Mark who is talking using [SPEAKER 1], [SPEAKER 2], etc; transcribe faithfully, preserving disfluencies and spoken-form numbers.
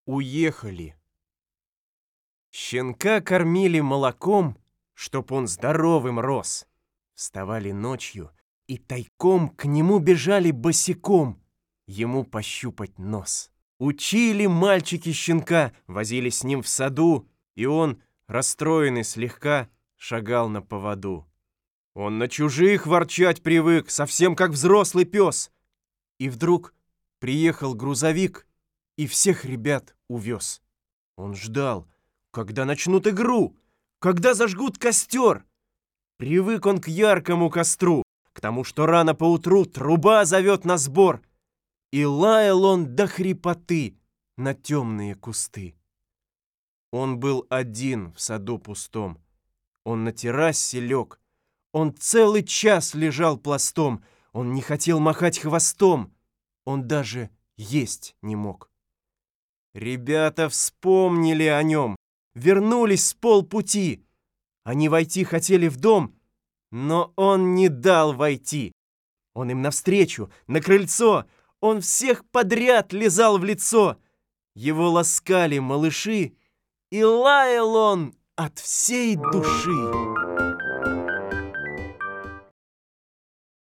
[SPEAKER 1] Уехали. Щенка кормили молоком, чтоб он здоровым рос. Вставали ночью и тайком к нему бежали босиком, ему пощупать нос. Учили мальчики щенка, возили с ним в саду, и он, расстроенный слегка, шагал на поводу. Он на чужих ворчать привык, совсем как взрослый пес. И вдруг приехал грузовик и всех ребят увез. Он ждал, когда начнут игру, когда зажгут костер. Привык он к яркому костру, к тому, что рано поутру труба зовет на сбор. И лаял он до хрипоты на темные кусты. Он был один в саду пустом. Он на террасе лег. Он целый час лежал пластом. Он не хотел махать хвостом. Он даже есть не мог. Ребята вспомнили о нем, вернулись с полпути. Они войти хотели в дом, но он не дал войти. Он им навстречу, на крыльцо. Он всех подряд лизал в лицо. Его ласкали малыши, и лаял он от всей души.